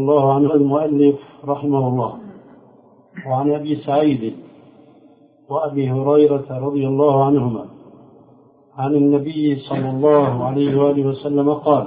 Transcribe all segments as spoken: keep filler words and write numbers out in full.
الله عنه المؤلف رحمه الله. وعن أبي سعيد وأبي هريرة رضي الله عنهما عن النبي صلى الله عليه وآله وسلم قال: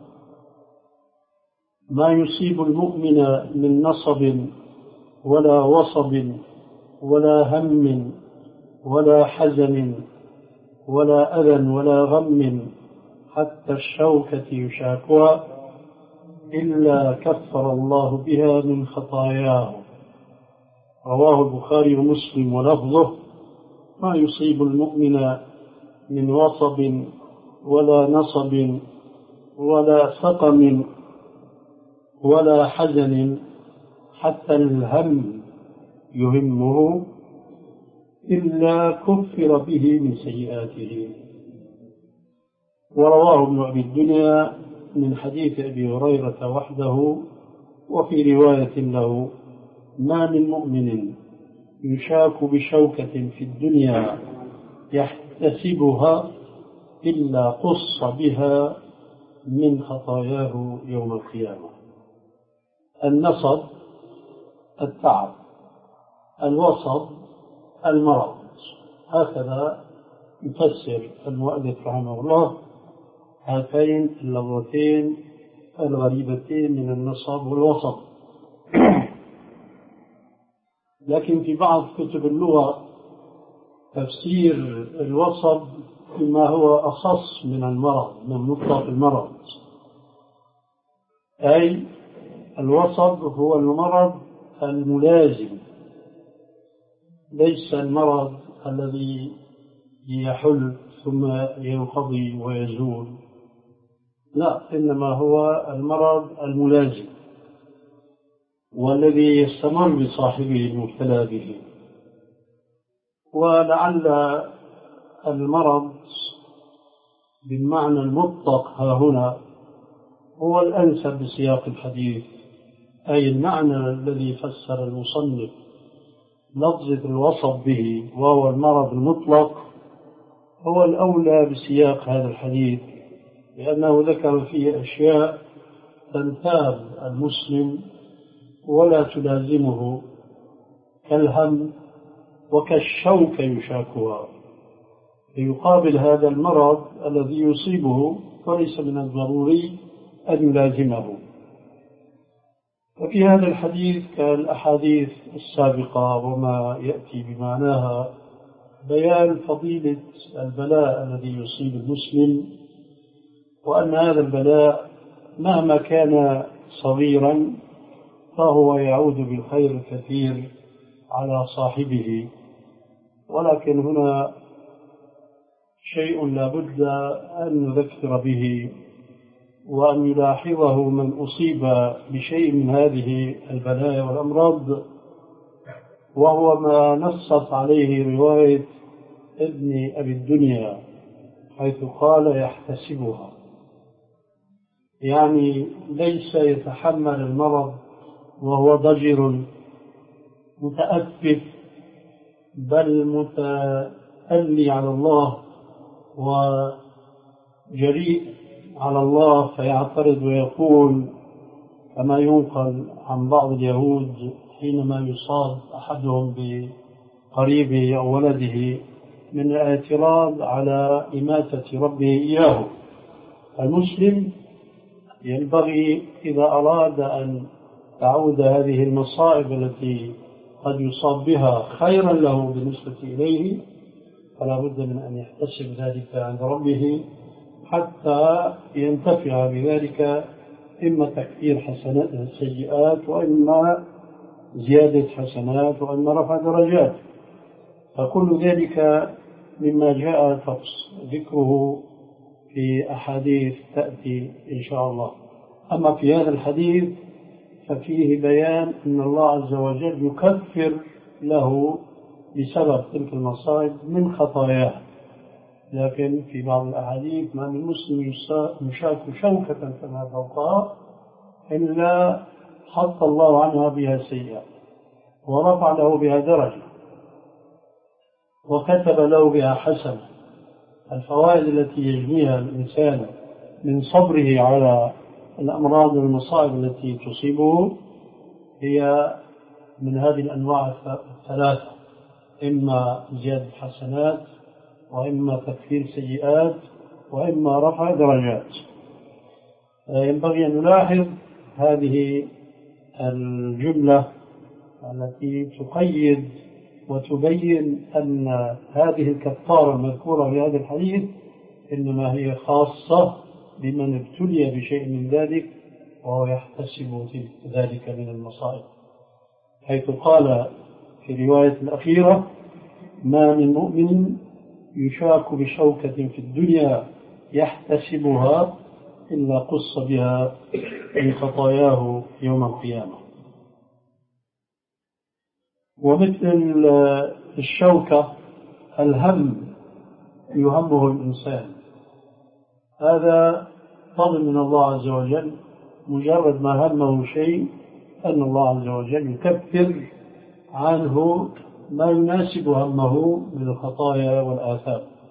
ما يصيب المؤمن من نصب ولا وصب ولا هم ولا حزن ولا أذى ولا غم حتى الشوكة يشاكها إلا كفر الله بها من خطاياه. رواه البخاري ومسلم ولفظه: ما يصيب المؤمن من وصب ولا نصب ولا سقم ولا حزن حتى الهم يهمه إلا كفر به من سيئاته. ورواه ابن أبي الدنيا من حديث أبي هريرة وحده، وفي رواية له: ما من مؤمن يشاك بشوكة في الدنيا يحتسبها إلا قص بها من خطاياه يوم القيامة. النصب التعب، الوصب المرض، هكذا يفسر المؤلف رحمه الله هاتين اللغتين الغريبتين من النصب والوصب. لكن في بعض كتب اللغة تفسير الوصب بما هو أخص من المرض، من مطلق المرض، أي الوصب هو المرض الملازم، ليس المرض الذي يحل ثم ينقضي ويزول، لا، إنما هو المرض الملازم والذي يستمر بصاحبه المبتلى به. ولعل المرض بالمعنى المطلق ها هنا هو الأنسب بسياق الحديث، أي المعنى الذي فسر المصنف لفظة الوصف به وهو المرض المطلق هو الأولى بسياق هذا الحديث، لأنه ذكر فيه أشياء تنتاب المسلم ولا تلازمه كالهم وكالشوك يشاكها، فيقابل هذا المرض الذي يصيبه وليس من الضروري أن يلازمه. وفي هذا الحديث كالأحاديث السابقة وما يأتي بمعناها بيان فضيلة البلاء الذي يصيب المسلم، وأن هذا البلاء مهما كان صغيرا فهو يعود بالخير الكثير على صاحبه. ولكن هنا شيء لا بد أن نذكر به وأن يلاحظه من أصيب بشيء من هذه البلايا والأمراض، وهو ما نصت عليه رواية ابن أبي الدنيا حيث قال يحتسبها، يعني ليس يتحمل المرض وهو ضجر متأفف، بل متألي على الله وجريء على الله، فيعترض ويقول كما ينقل عن بعض اليهود حينما يصاب أحدهم بقريبه أو ولده من الاعتراض على إماتة ربه إياه. المسلم ينبغي إذا أراد أن تعود هذه المصائب التي قد يصاب بها خيرا له بالنسبة إليه، فلا بد من أن يحتسب ذلك عند ربه حتى ينتفع بذلك، إما تكفير حسنات السيئات وإما زيادة حسنات وإما رفع درجات، فكل ذلك مما جاء ذكره في أحاديث تأتي إن شاء الله. أما في هذا الحديث ففيه بيان أن الله عز وجل يكفر له بسبب تلك المصائب من خطاياه. لكن في بعض الأحاديث ما من مسلم يشاك شوكة كما فوقها إلا حط الله عنها بها سيئة ورفع له بها درجة وكتب له بها حسنة. الفوائد التي يجنيها الإنسان من صبره على الأمراض والمصائب التي تصيبه هي من هذه الأنواع الثلاثة، إما زيادة حسنات، وإما تكفير سيئات، وإما رفع درجات. ينبغي أن نلاحظ هذه الجملة التي تقيد وتبين أن هذه الكفارة المذكورة في هذا الحديث إنما هي خاصة بمن ابتلي بشيء من ذلك وهو يحتسب ذلك من المصائب، حيث قال في الرواية الأخيرة: ما من مؤمن يشاك بشوكة في الدنيا يحتسبها إلا قص بها من خطاياه يوم القيامة. ومثل الشوكة الهم يهمه الإنسان، هذا فضل من الله عز وجل، مجرد ما همه شيء أن الله عز وجل يكفر عنه ما يناسب همه من الخطايا والآثام.